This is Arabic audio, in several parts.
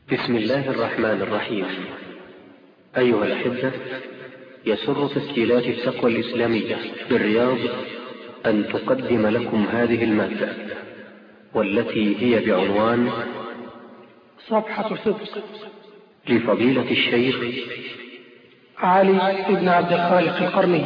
بسم الله الرحمن الرحيم. أيها الأحبة، يسر تسجيلات التقوى الإسلامية بالرياض أن تقدم لكم هذه المادة، والتي هي بعنوان صفحة صدق لفضيلة الشيخ علي بن عبد الخالق القرني.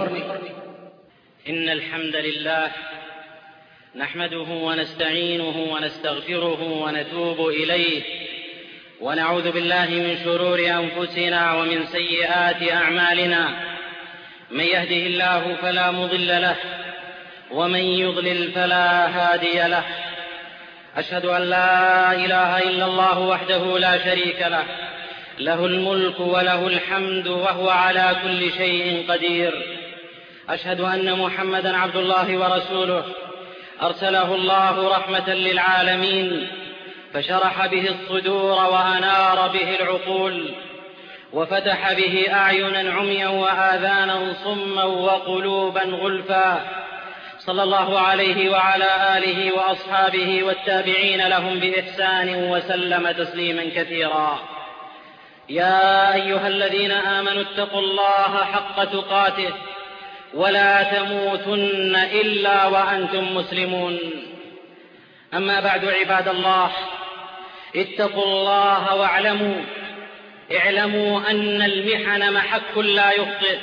إن الحمد لله نحمده ونستعينه ونستغفره ونتوب إليه، ونعوذ بالله من شرور أنفسنا ومن سيئات أعمالنا. من يهده الله فلا مضل له، ومن يضلل فلا هادي له. أشهد أن لا إله إلا الله وحده لا شريك له، له الملك وله الحمد وهو على كل شيء قدير. أشهد أن محمدا عبد الله ورسوله، أرسله الله رحمة للعالمين، فشرح به الصدور وأنار به العقول، وفتح به أعينا عميا وآذانا صما وقلوبا غلفا. صلى الله عليه وعلى آله وأصحابه والتابعين لهم بإحسان وسلم تسليما كثيرا. يا أيها الذين آمنوا اتقوا الله حق تقاته ولا تموتن إلا وأنتم مسلمون. أما بعد، عباد الله، اتقوا الله اعلموا أن المحن محك لا يخطئ،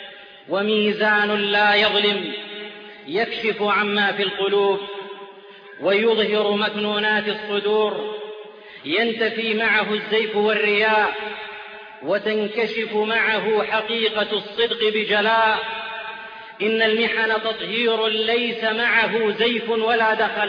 وميزان لا يظلم، يكشف عما في القلوب ويظهر مكنونات الصدور، ينتفي معه الزيف والرياء، وتنكشف معه حقيقة الصدق بجلاء. إن المحن تطهير ليس معه زيف ولا دخل،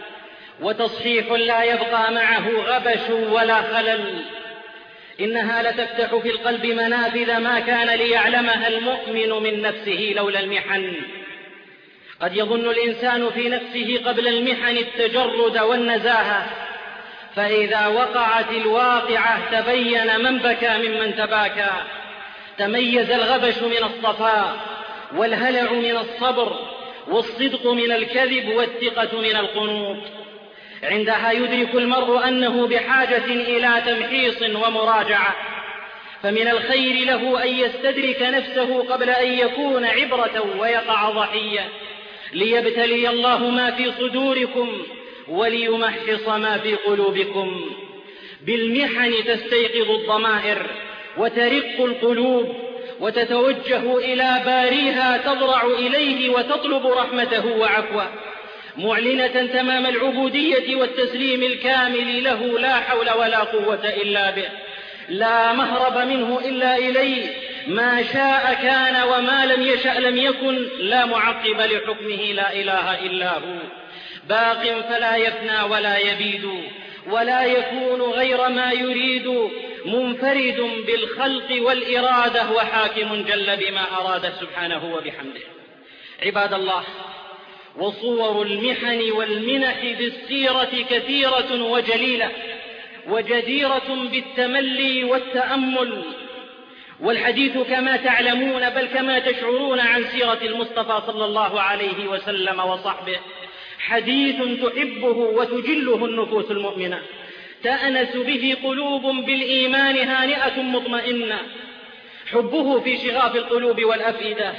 وتصحيح لا يبقى معه غبش ولا خلل. إنها لتفتح في القلب منافذ ما كان ليعلمها المؤمن من نفسه لولا المحن. قد يظن الإنسان في نفسه قبل المحن التجرد والنزاهة، فإذا وقعت الواقعة تبين من بكى ممن تباكى. تميز الغبش من الصفاء، والهلع من الصبر، والصدق من الكذب، والثقة من القنوط. عندها يدرك المرء أنه بحاجة إلى تمحيص ومراجعة، فمن الخير له أن يستدرك نفسه قبل أن يكون عبرة ويقع ضحية، ليبتلي الله ما في صدوركم وليمحص ما في قلوبكم. بالمحن تستيقظ الضمائر وترق القلوب، وتتوجه إلى باريها، تضرع إليه وتطلب رحمته وعفوه، معلنة تمام العبودية والتسليم الكامل له، لا حول ولا قوة إلا به، لا مهرب منه إلا إليه، ما شاء كان وما لم يشأ لم يكن، لا معقب لحكمه، لا إله إلا هو، باق فلا يفنى ولا يبيد ولا يكون غير ما يريد، منفرد بالخلق والإرادة، وحاكم جل بما أراد سبحانه وبحمده. عباد الله، وصور المحن والمنح في السيرة كثيرة وجليلة، وجديرة بالتملي والتأمل. والحديث كما تعلمون بل كما تشعرون عن سيرة المصطفى صلى الله عليه وسلم وصحبه حديث تحبه وتجله النفوس المؤمنة، تأنس به قلوب بالإيمان هانئة مطمئنة، حبه في شغاف القلوب والأفئدة،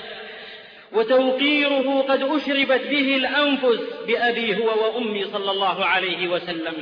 وتوقيره قد أشربت به الأنفس بأبي هو وأمي صلى الله عليه وسلم.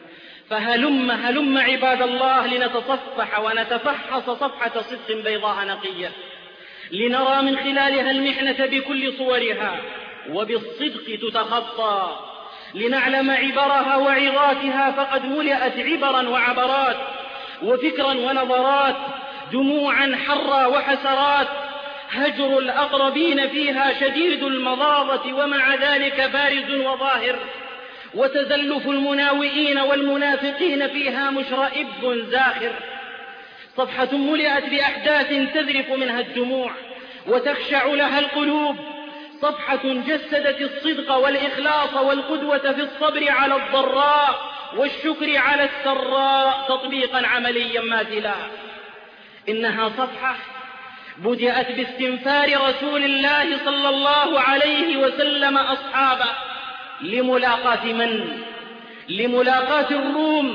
فهلم عباد الله لنتصفح ونتفحص صفحة صدق بيضاء نقية، لنرى من خلالها المحنة بكل صورها، وبالصدق تتخطى، لنعلم عبرها وعظاتها، فقد ملأت عبرا وعبرات، وفكرا ونظرات، دموعا حرا وحسرات. هجر الأقربين فيها شديد المضاضة، ومع ذلك بارز وظاهر، وتزلف المناوئين والمنافقين فيها مشرئب زاخر. صفحة ملئت بأحداث تذرف منها الدموع وتخشع لها القلوب، صفحة جسدت الصدق والإخلاص والقدوة في الصبر على الضراء والشكر على السراء تطبيقا عمليا ماثلا. إنها صفحة بدأت باستنفار رسول الله صلى الله عليه وسلم أصحابه لملاقاة من؟ لملاقاة الروم،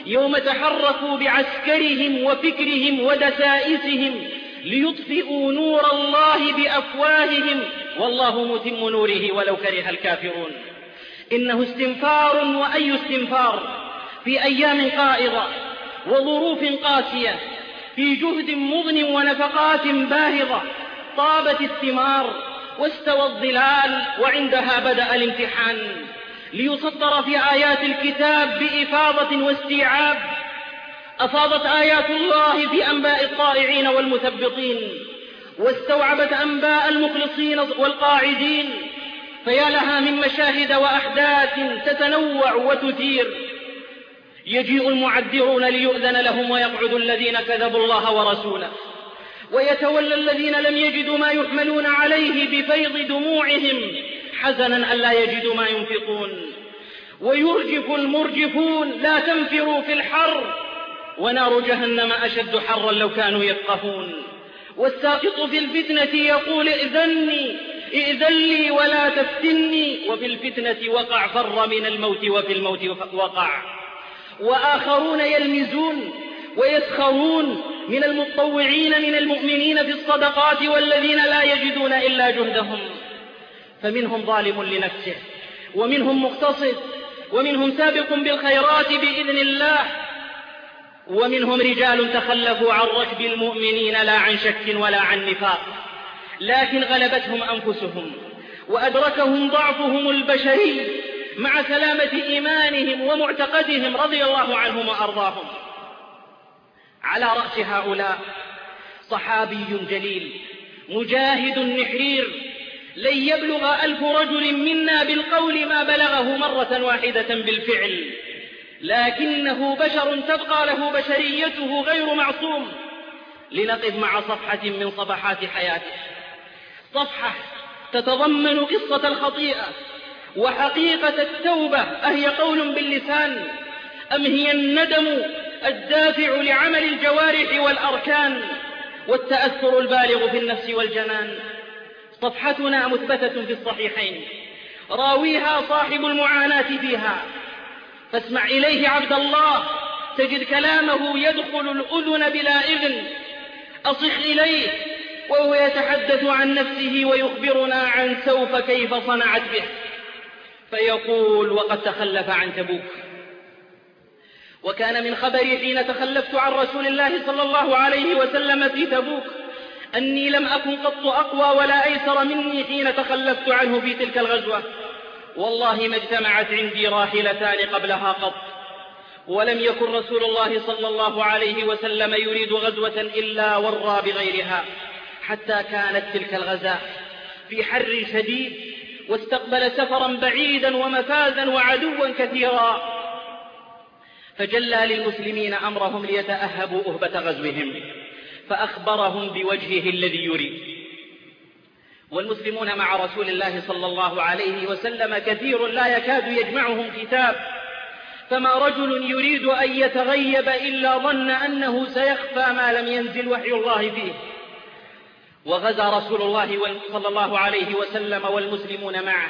يوم تحركوا بعسكرهم وفكرهم ودسائسهم ليطفئوا نور الله بأفواههم والله متم نوره ولو كره الكافرون. إنه استنفار وأي استنفار في أيام قائضة وظروف قاسية، في جهد مضن ونفقات باهظة، طابت الثمار واستوى الظلال، وعندها بدأ الامتحان ليسطر في آيات الكتاب بإفاضة واستيعاب. أفاضت آيات الله في أنباء الطائعين والمثبطين، واستوعبت أنباء المخلصين والقاعدين، فيا لها من مشاهد وأحداث تتنوع وتثير. يجيء المعذرون ليؤذن لهم، ويقعد الذين كذبوا الله ورسوله، ويتولى الذين لم يجدوا ما يحملون عليه بفيض دموعهم حزنا ألا يجدوا ما ينفقون. ويرجف المرجفون لا تنفروا في الحر ونار جهنم أشد حرا لو كانوا يفقهون. والساقط في الفتنة يقول ائذن لي ولا تفتني، وفي الفتنة وقع فر من الموت وفي الموت وقع. وآخرون يلمزون ويسخرون من المتطوعين من المؤمنين في الصدقات والذين لا يجدون إلا جهدهم، فمنهم ظالم لنفسه ومنهم مقتصد ومنهم سابق بالخيرات بإذن الله، ومنهم رجال تخلفوا عن ركب المؤمنين لا عن شك ولا عن نفاق، لكن غلبتهم أنفسهم وأدركهم ضعفهم البشري مع سلامة إيمانهم ومعتقدهم رضي الله عنهم وأرضاهم. على رأس هؤلاء صحابي جليل مجاهد نحرير لن يبلغ 1000 رجل منا بالقول ما بلغه مرة واحدة بالفعل، لكنه بشر تبقى له بشريته غير معصوم. لنقف مع صفحة من صفحات حياته، صفحة تتضمن قصة الخطيئة وحقيقة التوبة، أهي قول باللسان أم هي الندم الدافع لعمل الجوارح والأركان والتأثر البالغ في النفس والجنان. صفحتنا مثبتة في الصحيحين، راويها صاحب المعاناة فيها، فاسمع إليه عبد الله تجد كلامه يدخل الأذن بلا إذن. أصخ إليه وهو يتحدث عن نفسه ويخبرنا عن سوف كيف صنعت به، فيقول وقد تخلف عن تبوك. وكان من خبري حين تخلفت عن رسول الله صلى الله عليه وسلم في تبوك أني لم أكن قط أقوى ولا أيسر مني حين تخلفت عنه في تلك الغزوة. والله ما اجتمعت عندي راحلتان قبلها قط، ولم يكن رسول الله صلى الله عليه وسلم يريد غزوة إلا ورى بغيرها، حتى كانت تلك الغزاة في حر شديد، واستقبل سفرا بعيدا ومفازا وعدوا كثيرا، فجلى للمسلمين أمرهم ليتأهبوا أهبة غزوهم، فأخبرهم بوجهه الذي يريد. والمسلمون مع رسول الله صلى الله عليه وسلم كثير لا يكاد يجمعهم كتاب، فما رجل يريد أن يتغيب إلا ظن أنه سيخفى ما لم ينزل وحي الله فيه. وغزا رسول الله صلى الله عليه وسلم والمسلمون معه.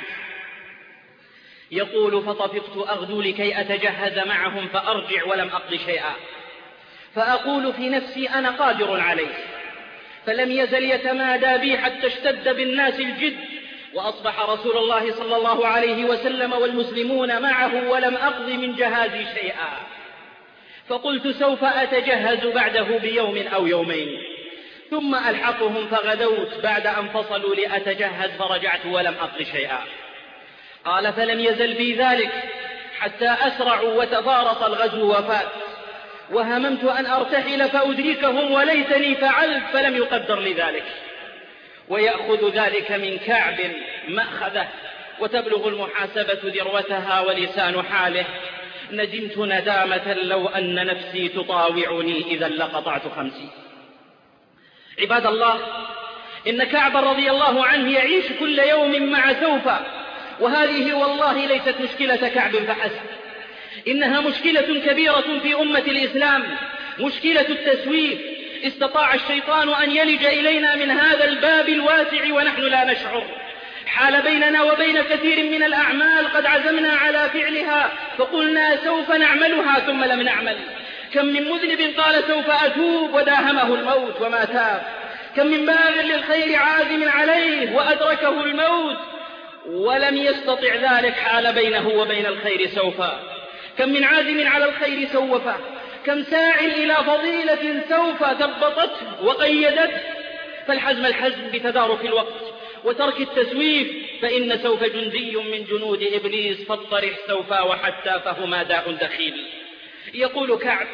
يقول فطفقت أغدو لكي أتجهز معهم فأرجع ولم أقض شيئا، فأقول في نفسي أنا قادر عليه، فلم يزل يتمادى بي حتى اشتد بالناس الجد، وأصبح رسول الله صلى الله عليه وسلم والمسلمون معه ولم أقض من جهازي شيئا. فقلت سوف أتجهز بعده بيوم أو يومين ثم ألحقهم، فغدوت بعد أن فصلوا لأتجهز فرجعت ولم أقض شيئا. قال فلم يزل في ذلك حتى أسرعوا وتفارط الغزو وفات، وهممت أن أرتحل فأدركهم وليتني فعلت فلم يقدر لذلك. ويأخذ ذلك من كعب مأخذه، وتبلغ المحاسبة ذروتها ولسان حاله ندمت ندامة لو أن نفسي تطاوعني إذا لقطعت خمسي. عباد الله، إن كعب رضي الله عنه يعيش كل يوم مع سوف، وهذه والله ليست مشكلة كعب فحسب، إنها مشكلة كبيرة في أمة الإسلام، مشكلة التسويف. استطاع الشيطان أن يلج إلينا من هذا الباب الواسع ونحن لا نشعر، حال بيننا وبين كثير من الأعمال قد عزمنا على فعلها فقلنا سوف نعملها ثم لم نعمل. كم من مذنب قال سوف أتوب وداهمه الموت وما تاب. كم من باغ للخير عازم عليه وأدركه الموت ولم يستطع ذلك حال بينه وبين الخير سوفا. كم من عازم على الخير سوفه. كم ساع إلى فضيلة سوف ثبطته وقيدته. فالحزم الحزم بتدارك الوقت وترك التسويف، فإن سوف جندي من جنود إبليس فاطرح سوفا وحتى فهما داء دخيل. يقول كعب: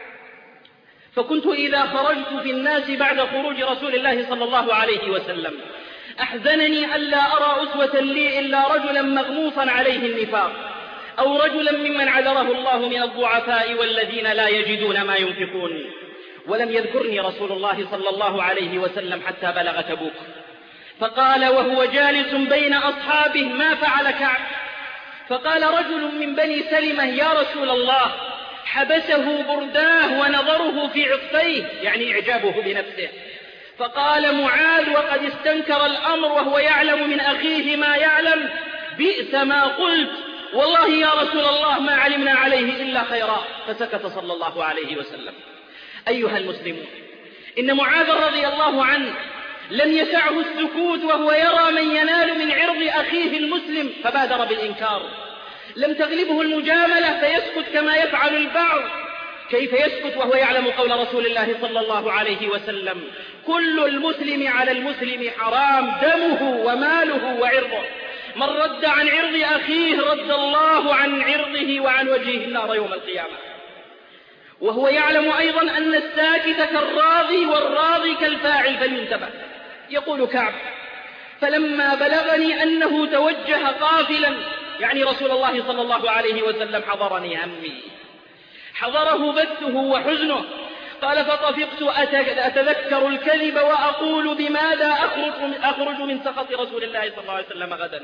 فكنت إذا خرجت في الناس بعد خروج رسول الله صلى الله عليه وسلم أحزنني ألا أرى أسوة لي إلا رجلا مغموصا عليه النفاق، أو رجلا ممن عذره الله من الضعفاء والذين لا يجدون ما ينفقون. ولم يذكرني رسول الله صلى الله عليه وسلم حتى بلغ تبوك، فقال وهو جالس بين أصحابه: ما فعل كعب؟ فقال رجل من بني سلمة: يا رسول الله، حبسه برداه ونظره في عطفيه، يعني إعجابه بنفسه. فقال معاذ وقد استنكر الأمر وهو يعلم من أخيه ما يعلم: بئس ما قلت، والله يا رسول الله ما علمنا عليه إلا خيرا. فسكت صلى الله عليه وسلم. أيها المسلمون، إن معاذ رضي الله عنه لم يسعه السكوت وهو يرى من ينال من عرض أخيه المسلم فبادر بالإنكار. لم تغلبه المجاملة فيسكت كما يفعل البعض. كيف يسكت وهو يعلم قول رسول الله صلى الله عليه وسلم: كل المسلم على المسلم حرام دمه وماله وعرضه، من رد عن عرض أخيه رد الله عن عرضه وعن وجهه النار يوم القيامة. وهو يعلم أيضا أن الساكت كالراضي والراضي كالفاعل فلينتبه. يقول كعب: فلما بلغني أنه توجه قافلا، يعني رسول الله صلى الله عليه وسلم، حضرني همي، حضره بثه وحزنه. قال: فطفقت أتذكر الكذب وأقول بماذا أخرج من سخط رسول الله صلى الله عليه وسلم غدا.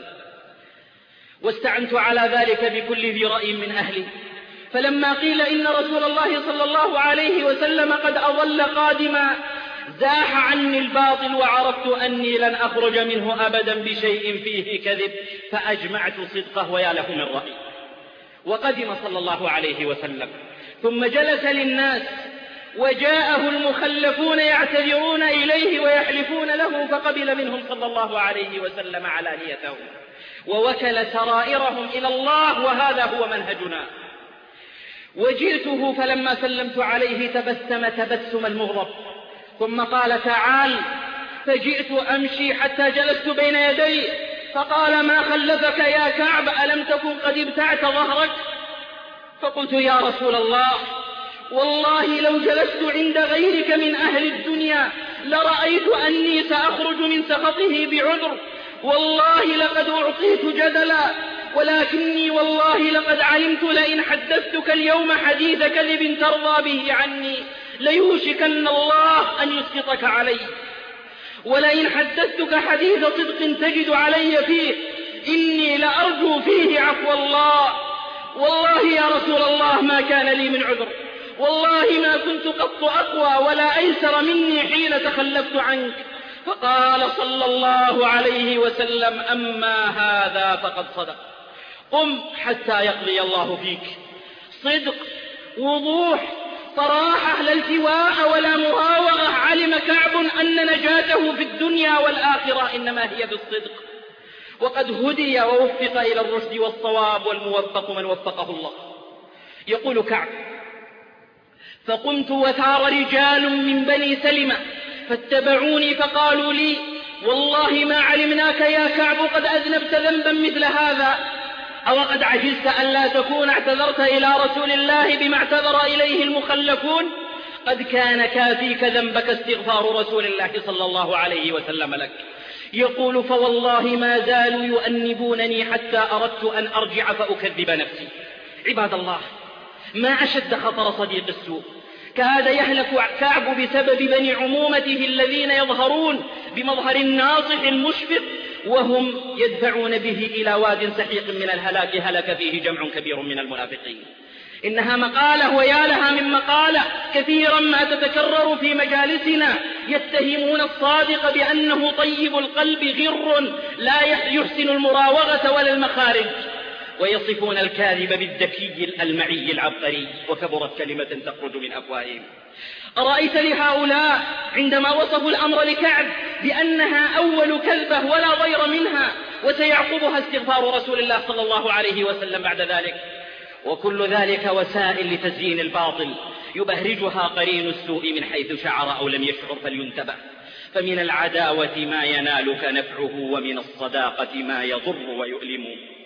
واستعنت على ذلك بكل ذي رأي من أهلي. فلما قيل إن رسول الله صلى الله عليه وسلم قد أظل قادما زاح عني الباطل وعرفت أني لن أخرج منه أبدا بشيء فيه كذب، فأجمعت صدقه ويا له من رأي. وقدم صلى الله عليه وسلم ثم جلس للناس، وجاءه المخلفون يعتذرون إليه ويحلفون له، فقبل منهم صلى الله عليه وسلم علانيتهم ووكل سرائرهم إلى الله، وهذا هو منهجنا. وجئته فلما سلمت عليه تبسم تبسم المغضب، ثم قال: تعال. فجئت أمشي حتى جلست بين يديه، فقال: ما خلفك يا كعب؟ ألم تكن قد ابتعت ظهرك؟ فقلت: يا رسول الله، والله لو جلست عند غيرك من أهل الدنيا لرأيت أني سأخرج من سخطه بعذر، والله لقد أعطيت جدلا، ولكني والله لقد علمت لئن حدثتك اليوم حديث كذب ترضى به عني ليوشكن الله أن يسقطك علي، ولئن حدثتك حديث صدق تجد علي فيه إني لأرجو فيه عفو الله. والله يا رسول الله ما كان لي من عذر، والله ما كنت قط أقوى ولا أيسر مني حين تخلفت عنك. فقال صلى الله عليه وسلم: أما هذا فقد صدق، قم حتى يقضي الله فيك. صدق، وضوح، صراحة، لا التواء ولا مراوغة. علم كعب أن نجاته في الدنيا والآخرة إنما هي بالصدق، وقد هدي ووفق إلى الرشد والصواب، والموفق من وفقه الله. يقول كعب: فقمت وثار رجال من بني سلمة فاتبعوني فقالوا لي: والله ما علمناك يا كعب قد أذنبت ذنبا مثل هذا، أو قد عجزت أن لا تكون اعتذرت إلى رسول الله بما اعتذر إليه المخلفون؟ قد كان كافيك ذنبك استغفار رسول الله صلى الله عليه وسلم لك. يقول: فوالله ما زالوا يؤنبونني حتى أردت أن أرجع فأكذب نفسي. عباد الله، ما أشد خطر صديق السوء. كاد يهلك كعب بسبب بني عمومته الذين يظهرون بمظهر الناصح المشفق، وهم يدفعون به إلى واد سحيق من الهلاك هلك فيه جمع كبير من المنافقين. إنها مقالة ويا لها من مقالة كثيرا ما تتكرر في مجالسنا يتهمون الصادق بأنه طيب القلب غر لا يحسن المراوغة ولا المخارج، ويصفون الكاذب بالذكي الألمعي العبقري، وكبرت كلمة تخرج من أفواههم. أرأيت لهؤلاء عندما وصفوا الأمر لكعب بأنها أول كذبة ولا ضير منها وسيعقبها استغفار رسول الله صلى الله عليه وسلم بعد ذلك؟ وكل ذلك وسائل لتزيين الباطل يبهرجها قرين السوء من حيث شعر أو لم يشعر فلينتبه، فمن العداوة ما ينالك نفعه ومن الصداقة ما يضر ويؤلم.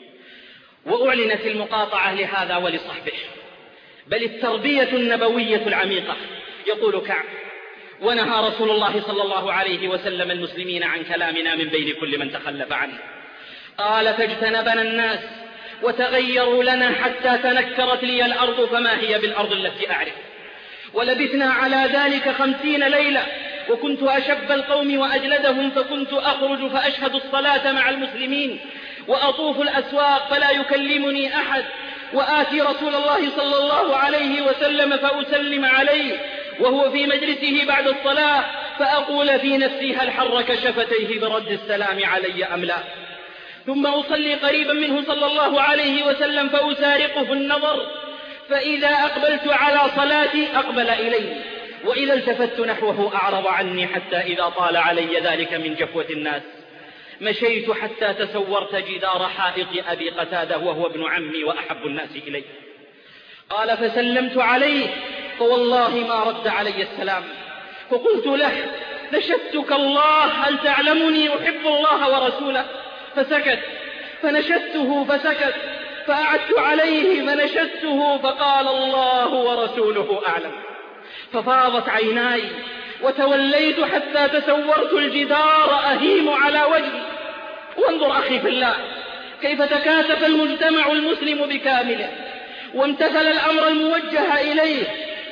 وأعلنت المقاطعة لهذا ولصحبه، بل التربية النبوية العميقة. يقول كعب: ونهى رسول الله صلى الله عليه وسلم المسلمين عن كلامنا من بين كل من تخلف عنه. قال: فاجتنبنا الناس وتغيروا لنا حتى تنكرت لي الأرض فما هي بالأرض التي أعرف. ولبثنا على ذلك 50 ليلة، وكنت أشب القوم وأجلدهم، فكنت أخرج فأشهد الصلاة مع المسلمين وأطوف الأسواق فلا يكلمني أحد، وآتي رسول الله صلى الله عليه وسلم فأسلم عليه وهو في مجلسه بعد الصلاة، فأقول في نفسي: هل حرك شفتيه برد السلام علي أم لا؟ ثم أصلي قريبا منه صلى الله عليه وسلم فأسارقه النظر، فإذا أقبلت على صلاتي أقبل إلي، وإذا التفت نحوه أعرض عني، حتى إذا طال علي ذلك من جفوة الناس مشيت حتى تسورت جدار حائط أبي قتادة وهو ابن عمي وأحب الناس إلي. قال: فسلمت عليه فوالله ما رد علي السلام، فقلت له: نشدتك الله، هل تعلمني أحب الله ورسوله؟ فسكت، فنشدته فسكت، فأعدت عليه فنشدته، فقال: الله ورسوله أعلم. ففاضت عيناي وتوليت حتى تسورت الجدار أهيم على وجهي. وانظر أخي في الله كيف تكاتف المجتمع المسلم بكامله وامتثل الأمر الموجه إليه،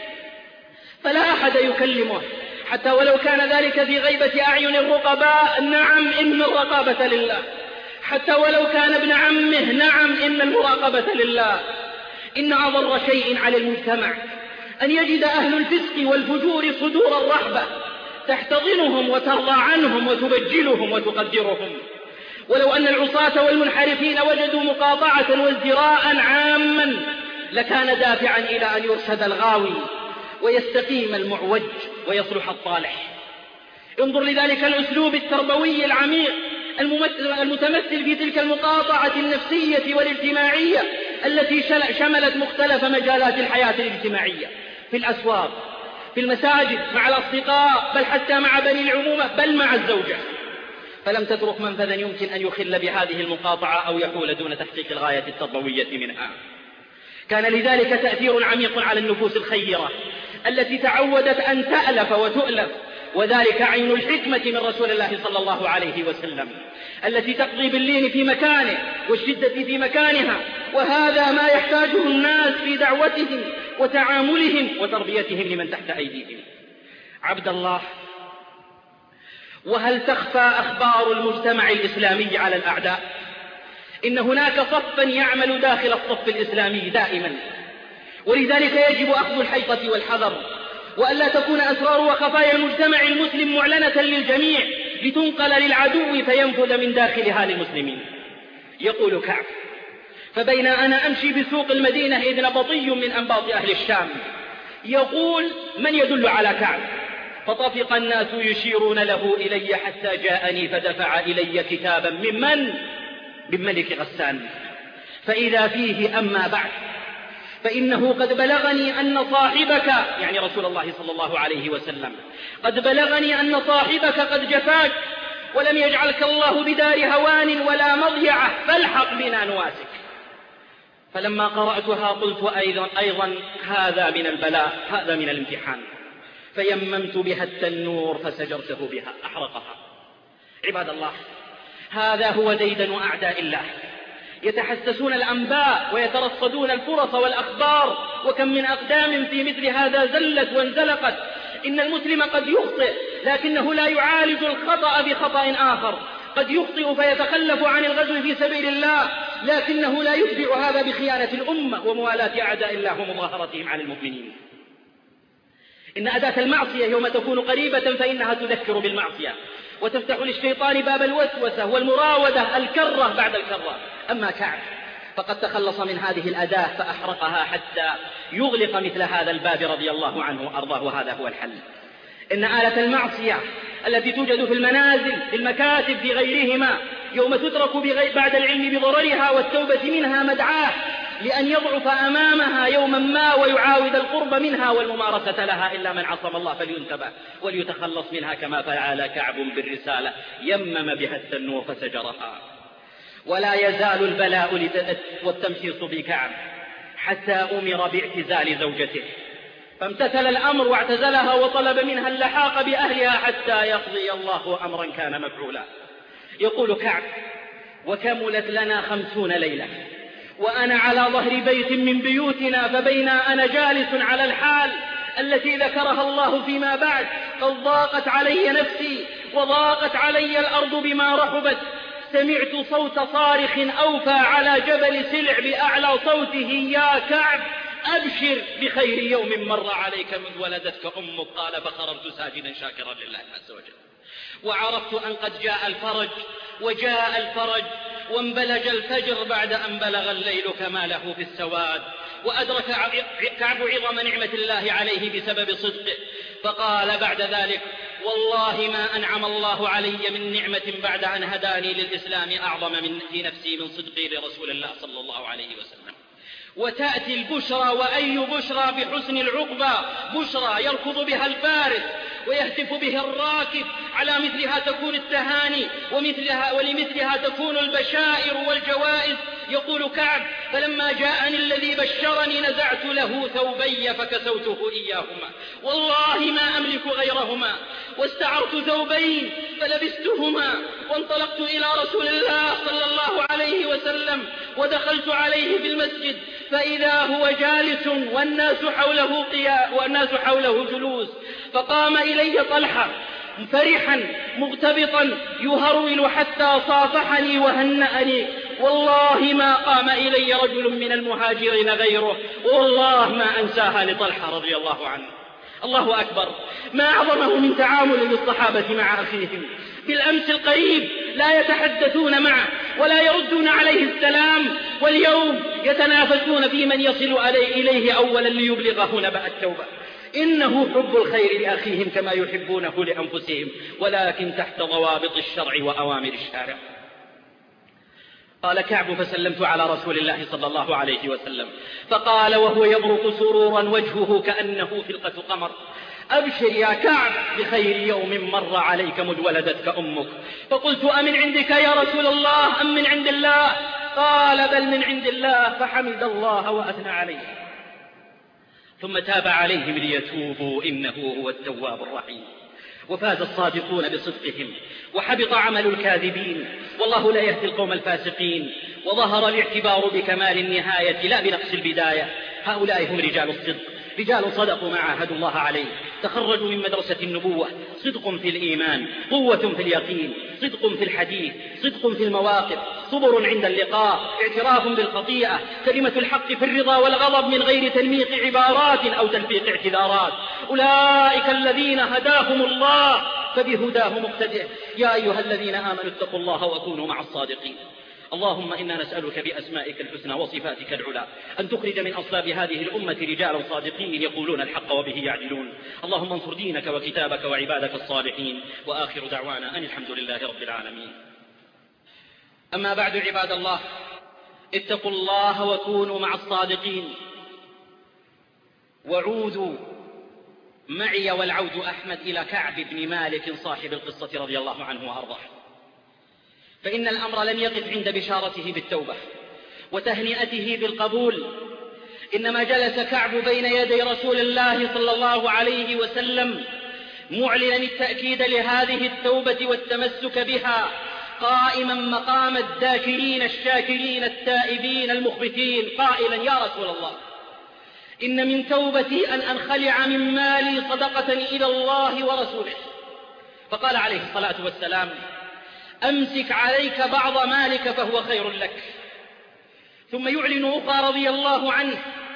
فلا أحد يكلمه حتى ولو كان ذلك في غيبة أعين الرقباء. نعم، إن الرقابة لله. حتى ولو كان ابن عمه. نعم، إن المراقبة لله. إن أضر شيء على المجتمع أن يجد أهل الفسق والفجور صدور الرحبة تحتضنهم وترضى عنهم وتبجلهم وتقدرهم. ولو أن العصاة والمنحرفين وجدوا مقاطعة وازدراء عاما لكان دافعا إلى أن يرشد الغاوي ويستقيم المعوج ويصلح الطالح. انظر لذلك الأسلوب التربوي العميق المتمثل في تلك المقاطعة النفسية والاجتماعية التي شملت مختلف مجالات الحياة الاجتماعية، في الأسواق، في المساجد، مع الأصدقاء، بل حتى مع بني العمومة، بل مع الزوجة. فلم تترك منفذا يمكن أن يخل بهذه المقاطعة أو يحول دون تحقيق الغاية التربوية منها. كان لذلك تأثير عميق على النفوس الخيرة التي تعودت أن تألف وتؤلف، وذلك عين الحكمة من رسول الله صلى الله عليه وسلم التي تقضي باللين في مكانه والشدة في مكانها. وهذا ما يحتاجه الناس في دعوتهم وتعاملهم وتربيتهم لمن تحت أيديهم. عبد الله، وهل تخفى أخبار المجتمع الإسلامي على الأعداء؟ إن هناك صفا يعمل داخل الصف الإسلامي دائما، ولذلك يجب أخذ الحيطة والحذر، وألا تكون أسرار وخفايا المجتمع المسلم معلنة للجميع لتنقل للعدو فينفذ من داخلها للمسلمين. يقول كعب: فبين أنا أمشي بسوق المدينة إذ نبطي من أنباط أهل الشام يقول: من يدل على كعب؟ فطفق الناس يشيرون له إلي حتى جاءني فدفع إلي كتابا من ملك غسان، فإذا فيه: أما بعد فإنه قد بلغني أن صاحبك، يعني رسول الله صلى الله عليه وسلم، قد بلغني أن صاحبك قد جفاك ولم يجعلك الله بدار هوان ولا مضيعة، فالحق بنا نواسك. فلما قرأتها قلت أيضا هذا من البلاء، هذا من الامتحان، فيممت بها التنور فسجرته بها أحرقها. عباد الله، هذا هو ديدن أعداء الله، يتحسسون الأنباء ويترصدون الفرص والأخبار، وكم من أقدام في مثل هذا زلت وانزلقت. إن المسلم قد يخطئ لكنه لا يعالج الخطأ بخطأ آخر، قد يخطئ فيتخلف عن الغزو في سبيل الله لكنه لا يتبع هذا بخيانة الأمة وموالاة أعداء الله ومظاهرتهم على المؤمنين. إن أداة المعصية يوم تكون قريبة فإنها تذكر بالمعصية وتفتح للشيطان باب الوسوسة والمراودة الكرة بعد الكرة. أما كعب فقد تخلص من هذه الأداة فأحرقها حتى يغلق مثل هذا الباب رضي الله عنه وأرضاه، وهذا هو الحل. إن آلة المعصية التي توجد في المنازل في المكاتب في غيرهما يوم تترك بعد العلم بضررها والتوبة منها مدعاه لأن يضعف أمامها يوما ما ويعاود القرب منها والممارسة لها، إلا من عصم الله فلينتبه وليتخلص منها كما فعل كعب بالرسالة، يمم بها التنور فسجرها. ولا يزال البلاء والتمحيص بكعب حتى أمر باعتزال زوجته، فامتثل الأمر واعتزلها وطلب منها اللحاق بأهلها حتى يقضي الله أمرا كان مفعولا. يقول كعب: وكملت لنا 50 ليلة وأنا على ظهر بيت من بيوتنا، فبينا أنا جالس على الحال التي ذكرها الله فيما بعد قد ضاقت علي نفسي وضاقت علي الأرض بما رحبت، سمعت صوت صارخ أوفى على جبل سلع بأعلى صوته: يا كعب أبشر بخير يوم مر عليك منذ ولدتك أمك. قال: فخررت ساجدا شاكرا لله عز وجل، وعرفت أن قد جاء الفرج، وجاء الفرج وانبلج الفجر بعد أن بلغ الليل كماله في السواد، وأدرك كعب عظم نعمة الله عليه بسبب صدقه، فقال بعد ذلك: والله ما أنعم الله علي من نعمة بعد أن هداني للإسلام أعظم في نفسي من صدقي لرسول الله صلى الله عليه وسلم. وتأتي البشرى، وأي بشرى بحسن العقبى، بشرى يركض بها الفارس ويهتف به الراكب، على مثلها تكون التهاني ولمثلها تكون البشائر والجوائز. يقول كعب: فلما جاءني الذي بشرني نزعت له ثوبي فكسوته إياهما، والله ما أملك غيرهما، واستعرت ثوبين فلبستهما، وانطلقت إلى رسول الله صلى الله عليه وسلم، ودخلت عليه في المسجد فإذا هو جالس والناس حوله جلوس، فقام إلي طلحة فرحا مغتبطا يهرول حتى صافحني وهنأني، والله ما قام إلي رجل من المهاجرين غيره، والله ما أنساها لطلحة رضي الله عنه. الله أكبر، ما أعظمه من تعامل للصحابة مع أخيهم. بالأمس القريب لا يتحدثون معه ولا يردون عليه السلام، واليوم يتنافسون في من يصل إليه أولا ليبلغه نبأ التوبة. إنه حب الخير لأخيهم كما يحبونه لأنفسهم، ولكن تحت ضوابط الشرع وأوامر الشارع. قال كعب: فسلمت على رسول الله صلى الله عليه وسلم، فقال وهو يبرق سرورا وجهه كأنه فلقة قمر: أبشر يا كعب بخير يوم مر عليك مذ ولدتك أمك. فقلت: أمن عندك يا رسول الله أم من عند الله؟ قال: بل من عند الله. فحمد الله وأثنى عليه، ثم تاب عليهم ليتوبوا إنه هو التواب الرحيم. وفاز الصادقون بصدقهم وحبط عمل الكاذبين، والله لا يهدي القوم الفاسقين. وظهر الاعتبار بكمال النهاية لا بنقص البداية. هؤلاء هم رجال الصدق، رجال صدقوا ما عاهدوا الله عليه، تخرجوا من مدرسة النبوة. صدق في الإيمان، قوة في اليقين، صدق في الحديث، صدق في المواقف، صبر عند اللقاء، اعتراف بالخطيئة، كلمة الحق في الرضا والغضب من غير تلميق عبارات أو تلفيق اعتذارات. أولئك الذين هداهم الله فبهداه مقتدئ. يا أيها الذين آمنوا اتقوا الله وكونوا مع الصادقين. اللهم إنا نسألك بأسمائك الحسنى وصفاتك العلى أن تخرج من أصلاب هذه الأمة رجالا صادقين يقولون الحق وبه يعدلون. اللهم انصر دينك وكتابك وعبادك الصالحين. وآخر دعوانا أن الحمد لله رب العالمين. أما بعد عباد الله، اتقوا الله وكونوا مع الصادقين. وعودوا معي والعود أحمد إلى كعب بن مالك صاحب القصة رضي الله عنه وأرضاه. فإن الأمر لم يقف عند بشارته بالتوبة وتهنئته بالقبول، إنما جلس كعب بين يدي رسول الله صلى الله عليه وسلم معلنا التأكيد لهذه التوبة والتمسك بها، قائما مقام الذاكرين الشاكرين التائبين المخبتين، قائلا: يا رسول الله، إن من توبتي أن أنخلع من مالي صدقة إلى الله ورسوله. فقال عليه الصلاة والسلام: أمسك عليك بعض مالك فهو خير لك. ثم يعلن أخرى رضي الله عنه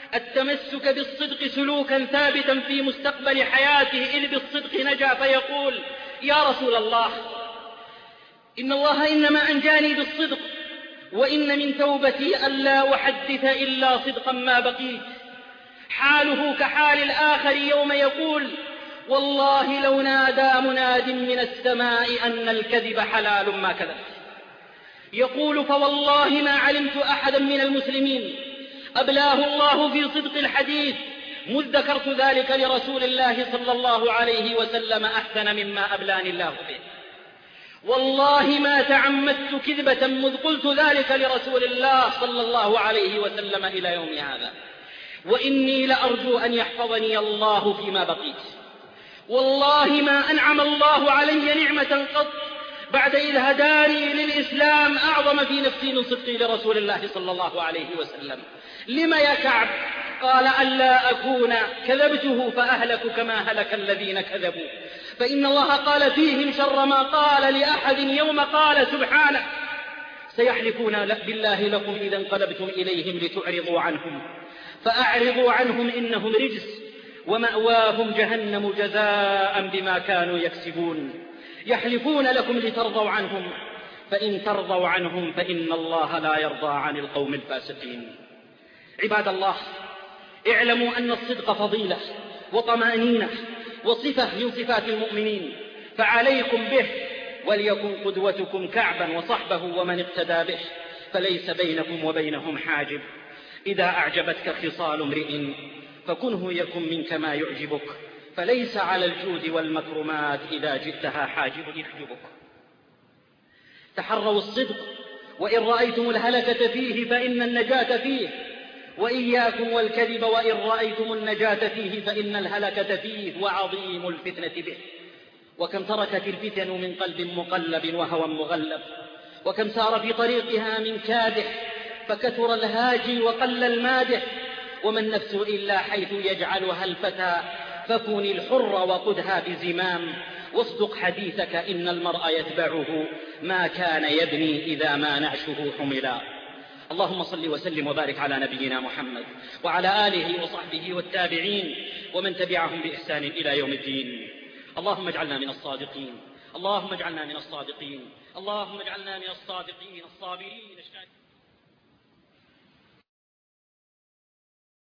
التمسك بالصدق سلوكا ثابتا في مستقبل حياته، إذ بالصدق نجا، فيقول: يا رسول الله، إن الله إنما أنجاني بالصدق، وإن من توبتي ألا أحدث إلا صدقا ما بقيت. حاله كحال الآخر يوم يقول: والله لو نادى مناد من السماء أن الكذب حلال ما كذبت. يقول: فوالله ما علمت أحدا من المسلمين أبلاه الله في صدق الحديث مذ ذكرت ذلك لرسول الله صلى الله عليه وسلم أحسن مما أبلاني الله به. والله ما تعمدت كذبة مذ قلت ذلك لرسول الله صلى الله عليه وسلم إلى يوم هذا، وإني لأرجو أن يحفظني الله فيما بقيت. والله ما أنعم الله علي نعمة قط بعد إذ هداني للإسلام أعظم في نفسي من صدقي لرسول الله صلى الله عليه وسلم. لم يا كعب؟ قال: ألا أكون كذبته فأهلك كما هلك الذين كذبوا، فإن الله قال فيهم شر ما قال لأحد يوم قال سبحانه: سيحلفون بالله لكم إذا انقلبتم إليهم لتعرضوا عنهم فأعرضوا عنهم إنهم رجس ومأواهم جهنم جزاء بما كانوا يكسبون. يحلفون لكم لترضوا عنهم، فإن ترضوا عنهم فإن الله لا يرضى عن القوم الفاسقين. عباد الله، اعلموا أن الصدق فضيلة وطمأنينة وصفة من صفات المؤمنين، فعليكم به، وليكن قدوتكم كعبا وصحبه ومن اقتدى به، فليس بينكم وبينهم حاجب. إذا أعجبتك خصال امرئ فكنه يكن منك ما يعجبك، فليس على الجود والمكرمات إذا جئتها حاجب يحجبك. تحروا الصدق، وإن رأيتم الهلكة فيه فإن النجاة فيه، وإياكم والكذب وإن رأيتم النجاة فيه فإن الهلكة فيه، وعظيم الفتنة به. وكم تركت الفتن من قلب مقلب وهوى مغلب، وكم سار في طريقها من كادح، فكثر الهاجي وقل المادح. وما النفس إلا حيث يجعلها الفتى، فكن الحر وقدها بزمام. واصدق حديثك إن المرء يتبعه ما كان يبني إذا ما نعشه حملا. اللهم صل وسلم وبارك على نبينا محمد وعلى آله وصحبه والتابعين ومن تبعهم بإحسان إلى يوم الدين. اللهم اجعلنا من الصادقين، اللهم اجعلنا من الصادقين، اللهم اجعلنا من الصادقين الصابرين الشاكرين.